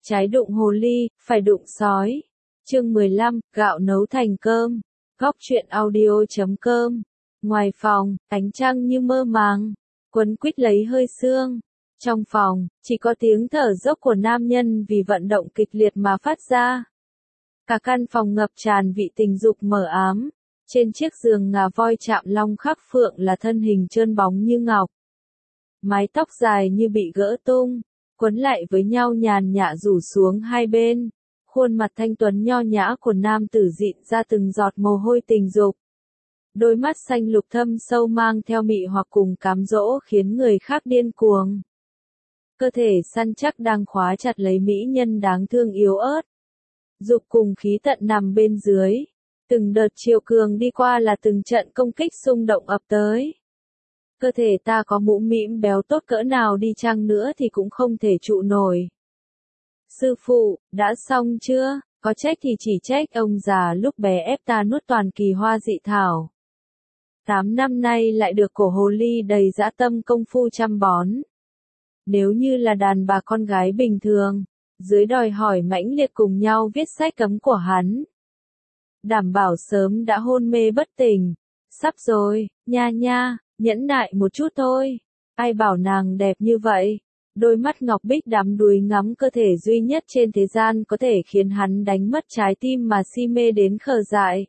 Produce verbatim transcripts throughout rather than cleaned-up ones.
Trái đụng hồ ly, phải đụng sói. Chương mười lăm, gạo nấu thành cơm. Góc truyện audio chấm com. Ngoài phòng, ánh trăng như mơ màng, quấn quýt lấy hơi sương. Trong phòng, chỉ có tiếng thở dốc của nam nhân vì vận động kịch liệt mà phát ra. Cả căn phòng ngập tràn vị tình dục mờ ám. Trên chiếc giường ngà voi chạm long khắc phượng là thân hình trơn bóng như ngọc. Mái tóc dài như bị gỡ tung, quấn lại với nhau nhàn nhã rủ xuống hai bên. Khuôn mặt thanh tuấn nho nhã của nam tử dịn ra từng giọt mồ hôi tình dục. Đôi mắt xanh lục thâm sâu mang theo mị hoặc cùng cám dỗ khiến người khác điên cuồng. Cơ thể săn chắc đang khóa chặt lấy mỹ nhân đáng thương yếu ớt. Dục cùng khí tận nằm bên dưới. Từng đợt chiều cường đi qua là từng trận công kích xung động ập tới. Cơ thể ta có mũm mĩm béo tốt cỡ nào đi chăng nữa thì cũng không thể trụ nổi. Sư phụ, đã xong chưa? Có trách thì chỉ trách ông già lúc bé ép ta nuốt toàn kỳ hoa dị thảo. Tám năm nay lại được cổ hồ ly đầy dã tâm công phu chăm bón. Nếu như là đàn bà con gái bình thường, dưới đòi hỏi mãnh liệt cùng nhau viết sách cấm của hắn. Đảm bảo sớm đã hôn mê bất tỉnh. Sắp rồi, nha nha, nhẫn nại một chút thôi. Ai bảo nàng đẹp như vậy? Đôi mắt ngọc bích đắm đuối ngắm cơ thể duy nhất trên thế gian có thể khiến hắn đánh mất trái tim mà si mê đến khờ dại.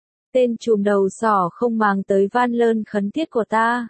Tên trùm đầu sỏ không màng tới van lơn khấn thiết của ta.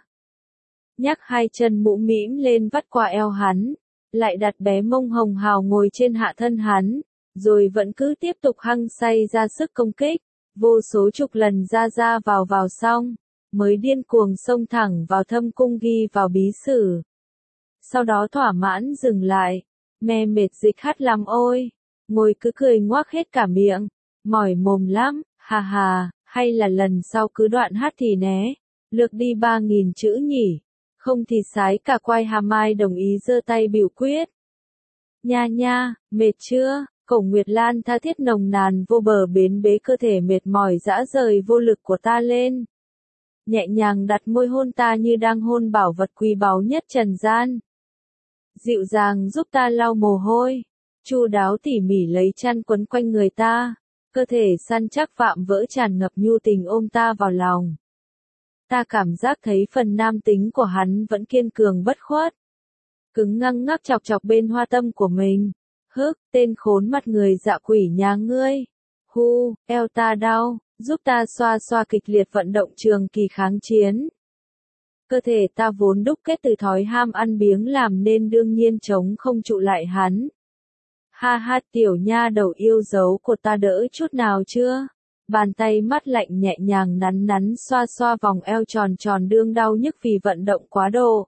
Nhắc hai chân mũm mĩm lên vắt qua eo hắn, lại đặt bé mông hồng hào ngồi trên hạ thân hắn, rồi vẫn cứ tiếp tục hăng say ra sức công kích, vô số chục lần ra ra vào vào xong, mới điên cuồng xông thẳng vào thâm cung ghi vào bí sử. Sau đó thỏa mãn dừng lại, mê mệt dịch hắt lắm ôi, ngồi cứ cười ngoác hết cả miệng, mỏi mồm lắm, hà hà, hay là lần sau cứ đoạn hát thì né, lược đi ba nghìn chữ nhỉ, không thì sái cả quai hàm ai đồng ý giơ tay biểu quyết. Nha nha, mệt chưa? Cổ Nguyệt Lan tha thiết nồng nàn vô bờ bến bế cơ thể mệt mỏi dã rời vô lực của ta lên. Nhẹ nhàng đặt môi hôn ta như đang hôn bảo vật quý báu nhất trần gian. Dịu dàng giúp ta lau mồ hôi, chu đáo tỉ mỉ lấy chăn quấn quanh người ta, cơ thể săn chắc vạm vỡ tràn ngập nhu tình ôm ta vào lòng. Ta cảm giác thấy phần nam tính của hắn vẫn kiên cường bất khuất. Cứng ngăng ngắc chọc chọc bên hoa tâm của mình. Hức, tên khốn mặt người dạ quỷ nhà ngươi. Hu, eo ta đau, giúp ta xoa xoa kịch liệt vận động trường kỳ kháng chiến. Cơ thể ta vốn đúc kết từ thói ham ăn biếng làm nên đương nhiên chống không trụ lại hắn. Ha ha, tiểu nha đầu yêu dấu của ta đỡ chút nào chưa? Bàn tay mắt lạnh nhẹ nhàng nắn nắn xoa xoa vòng eo tròn tròn đương đau nhức vì vận động quá độ.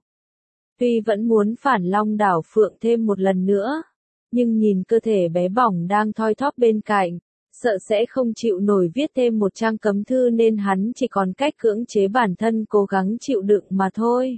Tuy vẫn muốn phản long đảo phượng thêm một lần nữa, nhưng nhìn cơ thể bé bỏng đang thoi thóp bên cạnh, sợ sẽ không chịu nổi viết thêm một trang cấm thư nên hắn chỉ còn cách cưỡng chế bản thân cố gắng chịu đựng mà thôi.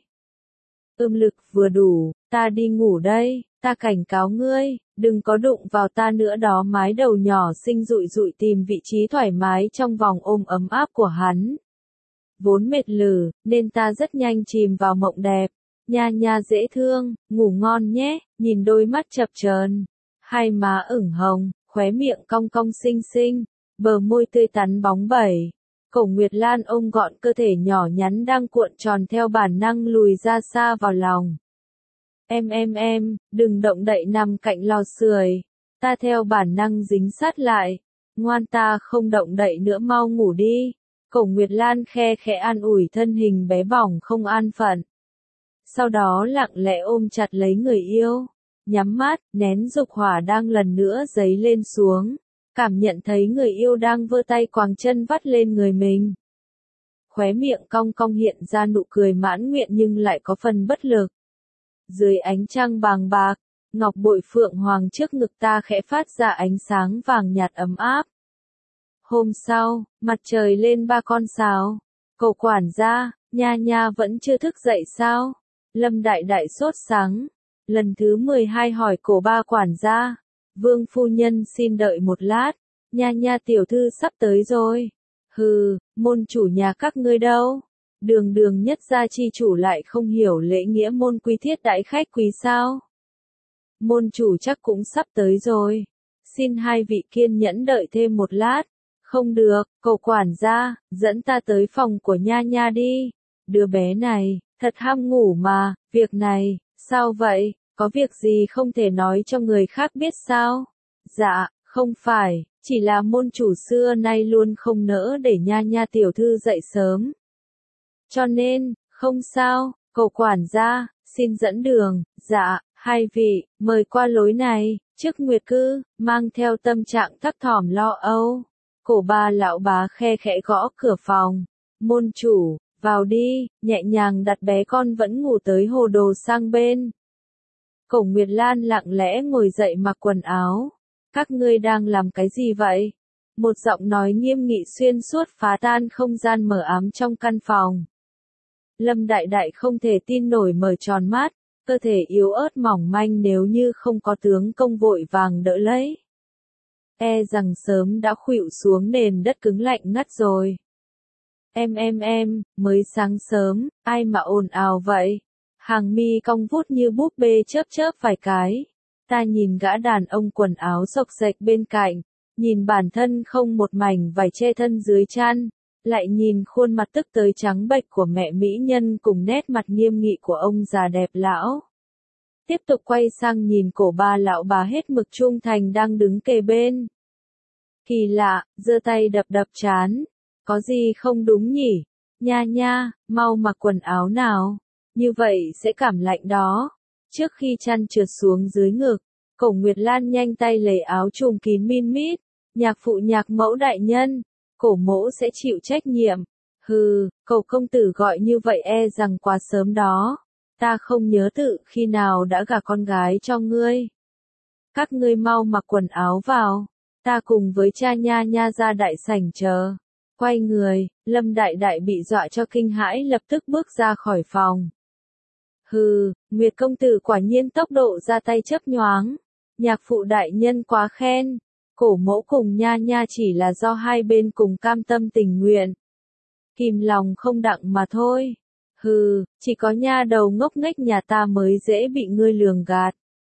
Ưm lực vừa đủ, ta đi ngủ đây, ta cảnh cáo ngươi, đừng có đụng vào ta nữa đó. Mái đầu nhỏ xinh dụi dụi tìm vị trí thoải mái trong vòng ôm ấm áp của hắn. Vốn mệt lử, nên ta rất nhanh chìm vào mộng đẹp. Nha nha dễ thương, ngủ ngon nhé, nhìn đôi mắt chập chờn, hai má ửng hồng, khóe miệng cong cong xinh xinh, bờ môi tươi tắn bóng bẩy. Cổ Nguyệt Lan ôm gọn cơ thể nhỏ nhắn đang cuộn tròn theo bản năng lùi ra xa vào lòng. Em em em, đừng động đậy nằm cạnh lò sưởi. Ta theo bản năng dính sát lại. Ngoan ta không động đậy nữa mau ngủ đi. Cổ Nguyệt Lan khe khẽ an ủi thân hình bé bỏng không an phận. Sau đó lặng lẽ ôm chặt lấy người yêu. Nhắm mắt, nén dục hỏa đang lần nữa dấy lên xuống. Cảm nhận thấy người yêu đang vơ tay quàng chân vắt lên người mình. Khóe miệng cong cong hiện ra nụ cười mãn nguyện nhưng lại có phần bất lực. Dưới ánh trăng bàng bạc, ngọc bội phượng hoàng trước ngực ta khẽ phát ra ánh sáng vàng nhạt ấm áp. Hôm sau, mặt trời lên ba con sào. Cậu quản gia, nha nha vẫn chưa thức dậy sao? Lâm đại đại sốt sắng. Lần thứ mười hai hỏi cổ ba quản gia. Vương phu nhân xin đợi một lát. Nha nha tiểu thư sắp tới rồi. Hừ, môn chủ nhà các ngươi đâu? Đường đường nhất gia chi chủ lại không hiểu lễ nghĩa môn quy thiết đãi khách quý sao? môn chủ chắc cũng sắp tới rồi. Xin hai vị kiên nhẫn đợi thêm một lát. Không được, cậu quản gia, dẫn ta tới phòng của Nha Nha đi. Đứa bé này, thật ham ngủ mà, việc này, sao vậy, có việc gì không thể nói cho người khác biết sao? Dạ, không phải, chỉ là môn chủ xưa nay luôn không nỡ để Nha Nha tiểu thư dậy sớm. Cho nên, không sao, cậu quản gia, xin dẫn đường. Dạ, hai vị, mời qua lối này. Trước Nguyệt Cư, mang theo tâm trạng thấp thỏm lo âu. Cổ ba lão bá khe khẽ gõ cửa phòng. Môn chủ, vào đi, nhẹ nhàng đặt bé con vẫn ngủ tới hồ đồ sang bên. Cổ Nguyệt Lan lặng lẽ ngồi dậy mặc quần áo. Các ngươi đang làm cái gì vậy? Một giọng nói nghiêm nghị xuyên suốt phá tan không gian mờ ám trong căn phòng. Lâm Đại Đại không thể tin nổi mở tròn mắt, cơ thể yếu ớt mỏng manh nếu như không có tướng công vội vàng đỡ lấy. E rằng sớm đã khuỵu xuống nền đất cứng lạnh ngắt rồi. Em em em, mới sáng sớm, ai mà ồn ào vậy? Hàng mi cong vút như búp bê chớp chớp vài cái. Ta nhìn gã đàn ông quần áo xộc xệch bên cạnh, nhìn bản thân không một mảnh vải che thân dưới chăn, lại nhìn khuôn mặt tức tới trắng bệch của mẹ mỹ nhân cùng nét mặt nghiêm nghị của ông già đẹp lão. Tiếp tục quay sang nhìn cổ ba lão bà hết mực trung thành đang đứng kề bên. Kỳ lạ, giơ tay đập đập trán. Có gì không đúng nhỉ? Nha Nha, mau mặc quần áo nào. Như vậy sẽ cảm lạnh đó. Trước khi chăn trượt xuống dưới ngực, Cổ Nguyệt Lan nhanh tay lấy áo trùm kín min mít. Nhạc phụ nhạc mẫu đại nhân, cổ mẫu sẽ chịu trách nhiệm. Hừ, cậu công tử gọi như vậy e rằng quá sớm đó. Ta không nhớ tự khi nào đã gả con gái cho ngươi. Các ngươi mau mặc quần áo vào. Ta cùng với cha Nha Nha ra đại sảnh chờ. Quay người, Lâm Đại Đại bị dọa cho kinh hãi lập tức bước ra khỏi phòng. Hừ, Nguyệt công tử quả nhiên tốc độ ra tay chớp nhoáng. Nhạc phụ đại nhân quá khen. Cổ mẫu cùng Nha Nha chỉ là do hai bên cùng cam tâm tình nguyện. Kìm lòng không đặng mà thôi. Hừ, chỉ có nha đầu ngốc nghếch nhà ta mới dễ bị ngươi lường gạt.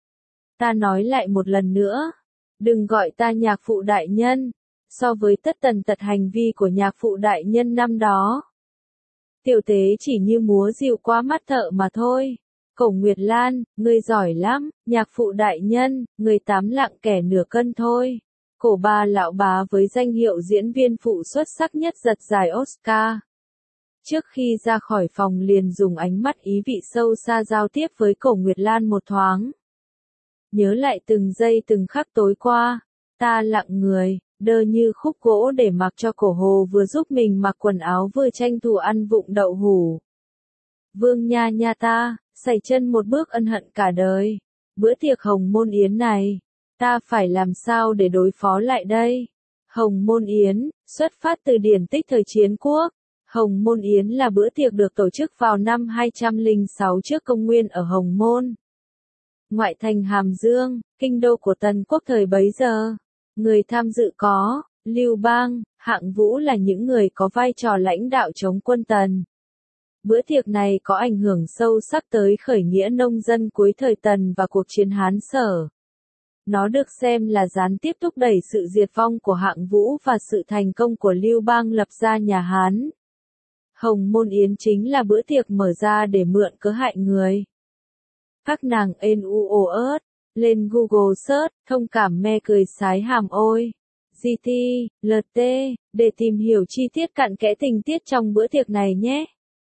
Ta nói lại một lần nữa. Đừng gọi ta nhạc phụ đại nhân. So với tất tần tật hành vi của nhạc phụ đại nhân năm đó. Tiểu tế chỉ như múa rìu qua mắt thợ mà thôi. Cổ Nguyệt Lan, ngươi giỏi lắm, nhạc phụ đại nhân, ngươi tám lạng kẻ nửa cân thôi. Cổ ba lão bá với danh hiệu diễn viên phụ xuất sắc nhất giật giải Oscar. Trước khi ra khỏi phòng liền dùng ánh mắt ý vị sâu xa giao tiếp với Cổ Nguyệt Lan một thoáng. Nhớ lại từng giây từng khắc tối qua, ta lặng người, đơ như khúc gỗ để mặc cho cổ hồ vừa giúp mình mặc quần áo vừa tranh thủ ăn vụng đậu hủ. Vương Nha Nha ta, sẩy chân một bước ân hận cả đời. Bữa tiệc Hồng Môn Yến này, ta phải làm sao để đối phó lại đây? Hồng Môn Yến, xuất phát từ điển tích thời chiến quốc. Hồng Môn Yến là bữa tiệc được tổ chức vào năm hai trăm lẻ sáu trước công nguyên ở Hồng Môn. Ngoại thành Hàm Dương, kinh đô của Tần quốc thời bấy giờ. Người tham dự có, Lưu Bang, Hạng Vũ là những người có vai trò lãnh đạo chống quân Tần. Bữa tiệc này có ảnh hưởng sâu sắc tới khởi nghĩa nông dân cuối thời Tần và cuộc chiến Hán Sở. Nó được xem là gián tiếp thúc đẩy sự diệt vong của Hạng Vũ và sự thành công của Lưu Bang lập ra nhà Hán. Hồng Môn Yến chính là bữa tiệc mở ra để mượn cớ hại người. Các nàng ên u ồ ớt, lên Google search, thông cảm me cười sái hàm ôi. giê tê, lờ tê, để tìm hiểu chi tiết cặn kẽ tình tiết trong bữa tiệc này nhé.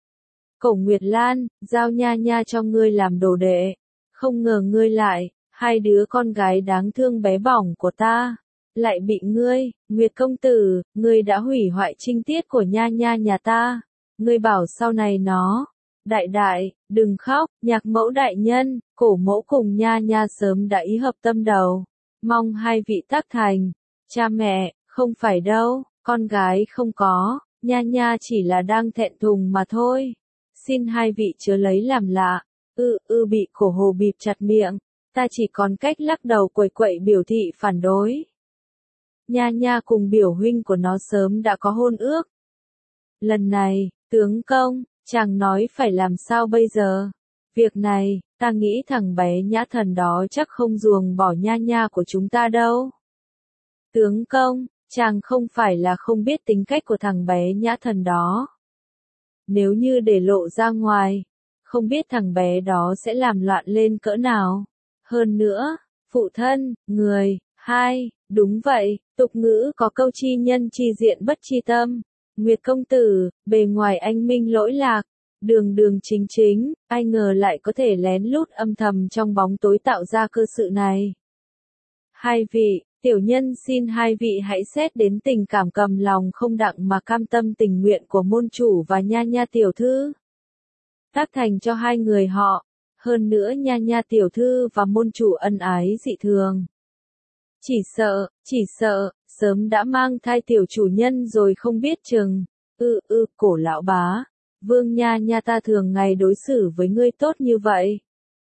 Cổ Nguyệt Lan, giao Nha Nha cho ngươi làm đồ đệ. Không ngờ ngươi lại, hai đứa con gái đáng thương bé bỏng của ta, lại bị ngươi, Nguyệt công tử, ngươi đã hủy hoại trinh tiết của Nha Nha nhà ta. Ngươi bảo sau này nó, đại đại, đừng khóc, nhạc mẫu đại nhân, cổ mẫu cùng Nha Nha sớm đã ý hợp tâm đầu. Mong hai vị tác thành. Cha mẹ, không phải đâu, con gái không có, Nha Nha chỉ là đang thẹn thùng mà thôi. Xin hai vị chớ lấy làm lạ. Ư, ư bị cổ hồ bịp chặt miệng. Ta chỉ còn cách lắc đầu quẩy quậy biểu thị phản đối. Nha Nha cùng biểu huynh của nó sớm đã có hôn ước. Lần này, tướng công, chàng nói phải làm sao bây giờ? Việc này, Ta nghĩ thằng bé Nhã Thần đó chắc không ruồng bỏ nha nha của chúng ta đâu. Tướng công, chàng không phải là không biết tính cách của thằng bé Nhã Thần đó. Nếu như để lộ ra ngoài, không biết thằng bé đó sẽ làm loạn lên cỡ nào. Hơn nữa, phụ thân, người, hai, đúng vậy, tục ngữ có câu chi nhân chi diện bất chi tâm. Nguyệt công tử, bề ngoài anh minh lỗi lạc, đường đường chính chính, ai ngờ lại có thể lén lút âm thầm trong bóng tối tạo ra cơ sự này. Hai vị, tiểu nhân xin hai vị hãy xét đến tình cảm cầm lòng không đặng mà cam tâm tình nguyện của môn chủ và nha nha tiểu thư. Tác thành cho hai người họ, hơn nữa nha nha tiểu thư và môn chủ ân ái dị thường. Chỉ sợ, chỉ sợ, sớm đã mang thai tiểu chủ nhân rồi không biết chừng. Ư ư, cổ lão bá, Vương nha nha ta thường ngày đối xử với ngươi tốt như vậy.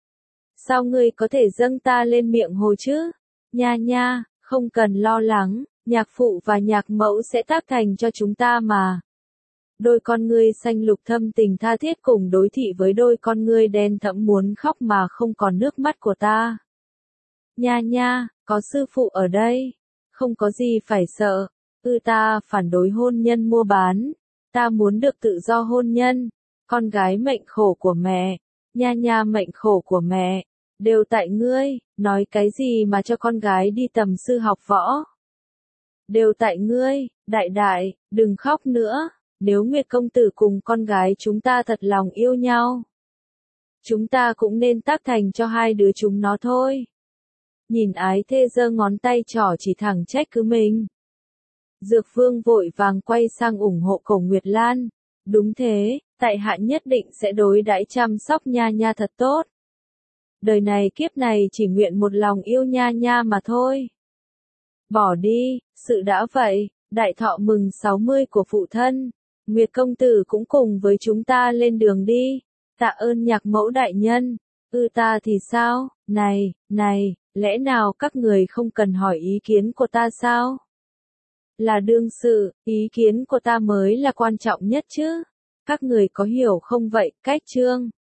Sao ngươi có thể dâng ta lên miệng hồ chứ? Nha nha, không cần lo lắng, nhạc phụ và nhạc mẫu sẽ tác thành cho chúng ta mà. Đôi con ngươi xanh lục thâm tình tha thiết cùng đối thị với đôi con ngươi đen thẫm muốn khóc mà không còn nước mắt của ta. Nha nha, có sư phụ ở đây, không có gì phải sợ. Ư ta phản đối hôn nhân mua bán, ta muốn được tự do hôn nhân. Con gái mệnh khổ của mẹ, nha nha mệnh khổ của mẹ, đều tại ngươi, nói cái gì mà cho con gái đi tầm sư học võ. Đều tại ngươi, đại đại, đừng khóc nữa, nếu Nguyệt công tử cùng con gái chúng ta thật lòng yêu nhau, chúng ta cũng nên tác thành cho hai đứa chúng nó thôi. Nhìn ái thê giơ ngón tay trỏ chỉ thẳng trách cứ mình. Dược Vương vội vàng quay sang ủng hộ Cổ Nguyệt Lan. Đúng thế, tại hạ nhất định sẽ đối đãi chăm sóc nha nha thật tốt. Đời này kiếp này chỉ nguyện một lòng yêu nha nha mà thôi. Bỏ đi, sự đã vậy, đại thọ mừng sáu mươi của phụ thân. Nguyệt công tử cũng cùng với chúng ta lên đường đi. Tạ ơn nhạc mẫu đại nhân. Ư ta thì sao? Này, này, lẽ nào các người không cần hỏi ý kiến của ta sao? Là đương sự, ý kiến của ta mới là quan trọng nhất chứ. Các người có hiểu không vậy? Cách chương